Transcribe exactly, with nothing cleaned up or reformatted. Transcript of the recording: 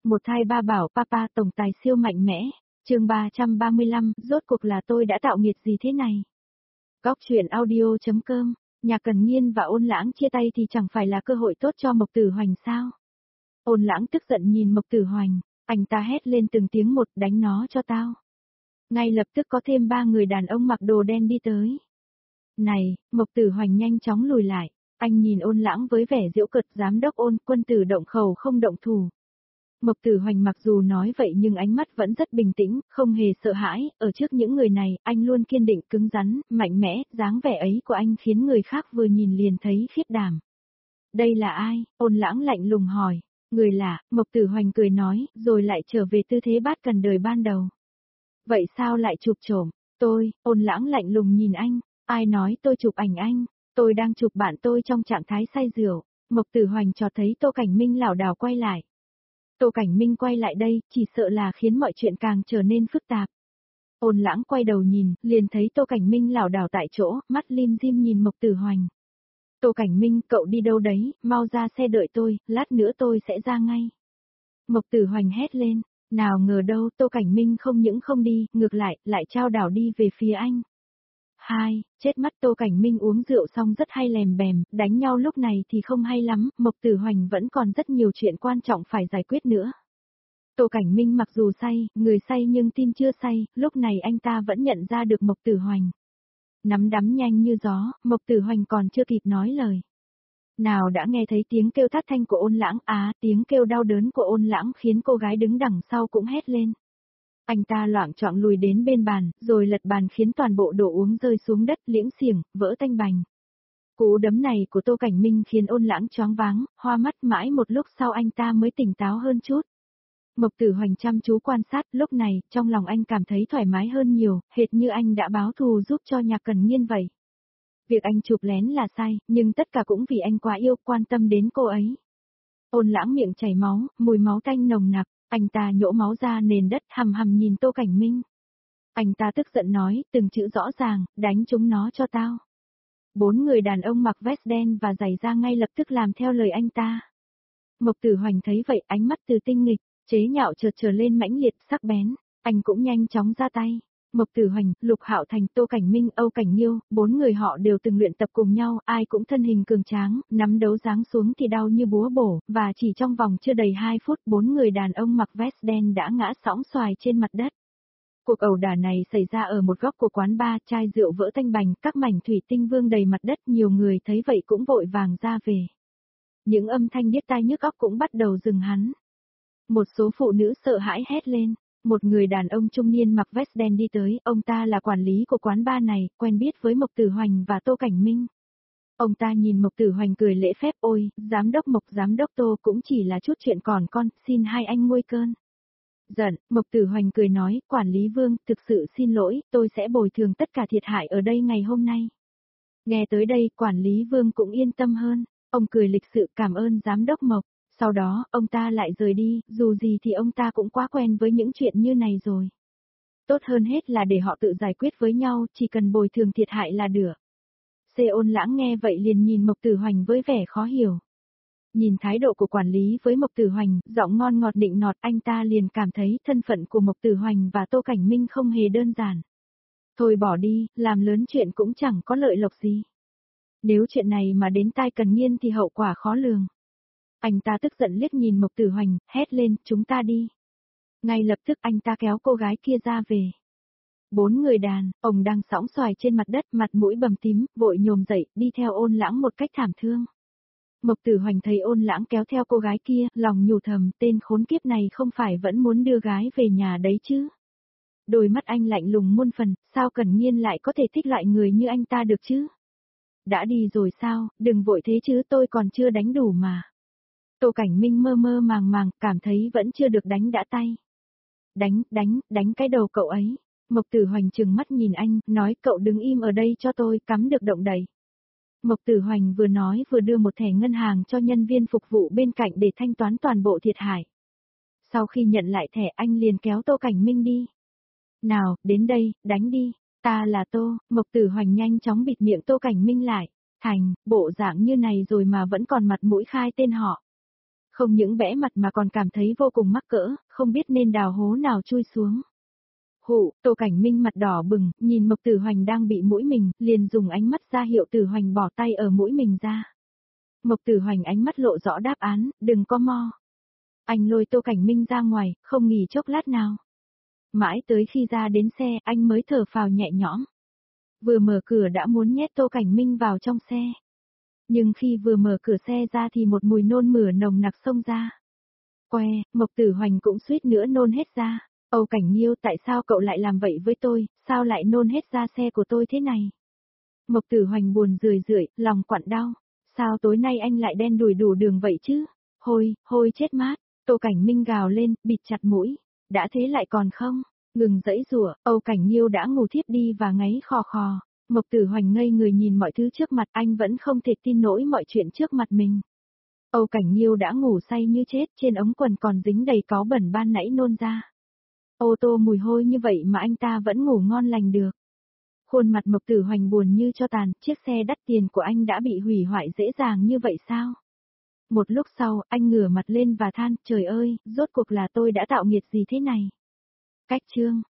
Một thai ba bảo papa tổng tài siêu mạnh mẽ, chương ba trăm ba mươi lăm, rốt cuộc là tôi đã tạo nghiệt gì thế này? Góc truyện audio.com, nhà Cần Nghiên và Ôn Lãng chia tay thì chẳng phải là cơ hội tốt cho Mộc Tử Hoành sao? Ôn Lãng tức giận nhìn Mộc Tử Hoành, anh ta hét lên từng tiếng một, đánh nó cho tao. Ngay lập tức có thêm ba người đàn ông mặc đồ đen đi tới. Này, Mộc Tử Hoành nhanh chóng lùi lại, anh nhìn Ôn Lãng với vẻ giễu cợt, giám đốc Ôn, quân tử động khẩu không động thủ. Mộc Tử Hoành mặc dù nói vậy nhưng ánh mắt vẫn rất bình tĩnh, không hề sợ hãi, ở trước những người này, anh luôn kiên định, cứng rắn, mạnh mẽ, dáng vẻ ấy của anh khiến người khác vừa nhìn liền thấy khiếp đảm. Đây là ai? Ôn Lãng lạnh lùng hỏi. Người lạ, Mộc Tử Hoành cười nói, rồi lại trở về tư thế bát cần đời ban đầu. Vậy sao lại chụp trộm? Tôi, Ôn Lãng lạnh lùng nhìn anh, ai nói tôi chụp ảnh anh? Tôi đang chụp bạn tôi trong trạng thái say rượu. Mộc Tử Hoành cho thấy Tô Cảnh Minh lảo đảo quay lại. Tô Cảnh Minh quay lại đây, chỉ sợ là khiến mọi chuyện càng trở nên phức tạp. Ôn Lãng quay đầu nhìn, liền thấy Tô Cảnh Minh lảo đảo tại chỗ, mắt lim dim nhìn Mộc Tử Hoành. Tô Cảnh Minh, cậu đi đâu đấy, mau ra xe đợi tôi, lát nữa tôi sẽ ra ngay. Mộc Tử Hoành hét lên, nào ngờ đâu Tô Cảnh Minh không những không đi, ngược lại, lại trao đảo đi về phía anh. Hai, chết mắt. Tô Cảnh Minh uống rượu xong rất hay lèm bèm, đánh nhau lúc này thì không hay lắm, Mộc Tử Hoành vẫn còn rất nhiều chuyện quan trọng phải giải quyết nữa. Tô Cảnh Minh mặc dù say, người say nhưng tim chưa say, lúc này anh ta vẫn nhận ra được Mộc Tử Hoành. Nắm đấm nhanh như gió, Mộc Tử Hoành còn chưa kịp nói lời. Nào đã nghe thấy tiếng kêu thất thanh của Ôn Lãng, á, tiếng kêu đau đớn của Ôn Lãng khiến cô gái đứng đằng sau cũng hét lên. Anh ta loạng choạng lùi đến bên bàn, rồi lật bàn khiến toàn bộ đồ uống rơi xuống đất, liễng xiềng, vỡ tanh bành. Cú đấm này của Tô Cảnh Minh khiến Ôn Lãng choáng váng, hoa mắt mãi một lúc sau anh ta mới tỉnh táo hơn chút. Mộc Tử Hoành chăm chú quan sát, lúc này, trong lòng anh cảm thấy thoải mái hơn nhiều, hệt như anh đã báo thù giúp cho nhà Cần Nghiên vậy. Việc anh chụp lén là sai, nhưng tất cả cũng vì anh quá yêu, quan tâm đến cô ấy. Ôn Lãng miệng chảy máu, mùi máu tanh nồng nặc, anh ta nhổ máu ra nền đất, hầm hầm nhìn Tô Cảnh Minh. Anh ta tức giận nói, từng chữ rõ ràng, đánh chúng nó cho tao. Bốn người đàn ông mặc vest đen và giày da ngay lập tức làm theo lời anh ta. Mộc Tử Hoành thấy vậy, ánh mắt từ tinh nghịch, chế nhạo chợt trở lên mãnh liệt, sắc bén, anh cũng nhanh chóng ra tay. Mộc Tử Hoành, Lục Hạo Thành, Tô Cảnh Minh, Âu Cảnh Nghiêu, bốn người họ đều từng luyện tập cùng nhau, ai cũng thân hình cường tráng, nắm đấu giáng xuống thì đau như búa bổ, và chỉ trong vòng chưa đầy hai phút, bốn người đàn ông mặc vest đen đã ngã sõng xoài trên mặt đất. Cuộc ẩu đả này xảy ra ở một góc của quán bar, chai rượu vỡ tanh bành, các mảnh thủy tinh vương đầy mặt đất, nhiều người thấy vậy cũng vội vàng ra về. Những âm thanh điếc tai nhức óc cũng bắt đầu dừng hắn. Một số phụ nữ sợ hãi hét lên. Một người đàn ông trung niên mặc vest đen đi tới, ông ta là quản lý của quán bar này, quen biết với Mộc Tử Hoành và Tô Cảnh Minh. Ông ta nhìn Mộc Tử Hoành cười lễ phép, ôi, giám đốc Mộc, giám đốc Tô, cũng chỉ là chút chuyện còn con, xin hai anh nguôi cơn. Giận, Mộc Tử Hoành cười nói, quản lý Vương, thực sự xin lỗi, tôi sẽ bồi thường tất cả thiệt hại ở đây ngày hôm nay. Nghe tới đây, quản lý Vương cũng yên tâm hơn, ông cười lịch sự cảm ơn giám đốc Mộc. Sau đó, ông ta lại rời đi, dù gì thì ông ta cũng quá quen với những chuyện như này rồi. Tốt hơn hết là để họ tự giải quyết với nhau, chỉ cần bồi thường thiệt hại là được. Xê Ôn Lãng nghe vậy liền nhìn Mộc Tử Hoành với vẻ khó hiểu. Nhìn thái độ của quản lý với Mộc Tử Hoành, giọng ngon ngọt nịnh nọt, anh ta liền cảm thấy thân phận của Mộc Tử Hoành và Tô Cảnh Minh không hề đơn giản. Thôi bỏ đi, làm lớn chuyện cũng chẳng có lợi lộc gì. Nếu chuyện này mà đến tai Cần Nghiên thì hậu quả khó lường. Anh ta tức giận liếc nhìn Mộc Tử Hoành, hét lên, chúng ta đi. Ngay lập tức anh ta kéo cô gái kia ra về. Bốn người đàn, ông đang sõng xoài trên mặt đất, mặt mũi bầm tím, vội nhồm dậy, đi theo Ôn Lãng một cách thảm thương. Mộc Tử Hoành thấy Ôn Lãng kéo theo cô gái kia, lòng nhủ thầm, tên khốn kiếp này không phải vẫn muốn đưa gái về nhà đấy chứ. Đôi mắt anh lạnh lùng muôn phần, sao Cần Nghiên lại có thể thích loại người như anh ta được chứ? Đã đi rồi sao, đừng vội thế chứ, tôi còn chưa đánh đủ mà. Tô Cảnh Minh mơ mơ màng màng, cảm thấy vẫn chưa được đánh đã tay. Đánh, đánh, đánh cái đầu cậu ấy. Mộc Tử Hoành trừng mắt nhìn anh, nói cậu đứng im ở đây cho tôi, cắm được động đậy. Mộc Tử Hoành vừa nói vừa đưa một thẻ ngân hàng cho nhân viên phục vụ bên cạnh để thanh toán toàn bộ thiệt hại. Sau khi nhận lại thẻ anh liền kéo Tô Cảnh Minh đi. Nào, đến đây, đánh đi, ta là Tô, Mộc Tử Hoành nhanh chóng bịt miệng Tô Cảnh Minh lại. Thành, bộ dạng như này rồi mà vẫn còn mặt mũi khai tên họ. Không những bẽ mặt mà còn cảm thấy vô cùng mắc cỡ, không biết nên đào hố nào chui xuống. Hụ, Tô Cảnh Minh mặt đỏ bừng, nhìn Mộc Tử Hoành đang bị mũi mình, liền dùng ánh mắt ra hiệu Tử Hoành bỏ tay ở mũi mình ra. Mộc Tử Hoành ánh mắt lộ rõ đáp án, đừng có mo. Anh lôi Tô Cảnh Minh ra ngoài, không nghỉ chốc lát nào. Mãi tới khi ra đến xe, anh mới thở phào nhẹ nhõm. Vừa mở cửa đã muốn nhét Tô Cảnh Minh vào trong xe. Nhưng khi vừa mở cửa xe ra thì một mùi nôn mửa nồng nặc xông ra. Que, Mộc Tử Hoành cũng suýt nữa nôn hết ra. Âu Cảnh Nhiêu, tại sao cậu lại làm vậy với tôi, sao lại nôn hết ra xe của tôi thế này? Mộc Tử Hoành buồn rười rượi, lòng quặn đau. Sao tối nay anh lại đen đủi đủ đường vậy chứ? Hôi, hôi chết mát. Tô Cảnh Minh gào lên, bịt chặt mũi. Đã thế lại còn không? Ngừng giãy giụa, Âu Cảnh Nhiêu đã ngủ thiếp đi và ngáy khò khò. Mộc Tử Hoành ngây người nhìn mọi thứ trước mặt, anh vẫn không thể tin nổi mọi chuyện trước mặt mình. Âu Cảnh Nhiêu đã ngủ say như chết, trên ống quần còn dính đầy cáu bẩn ban nãy nôn ra. Ô tô mùi hôi như vậy mà anh ta vẫn ngủ ngon lành được. Khuôn mặt Mộc Tử Hoành buồn như cho tàn, chiếc xe đắt tiền của anh đã bị hủy hoại dễ dàng như vậy sao? Một lúc sau, anh ngửa mặt lên và than, trời ơi, rốt cuộc là tôi đã tạo nghiệt gì thế này? Cách chương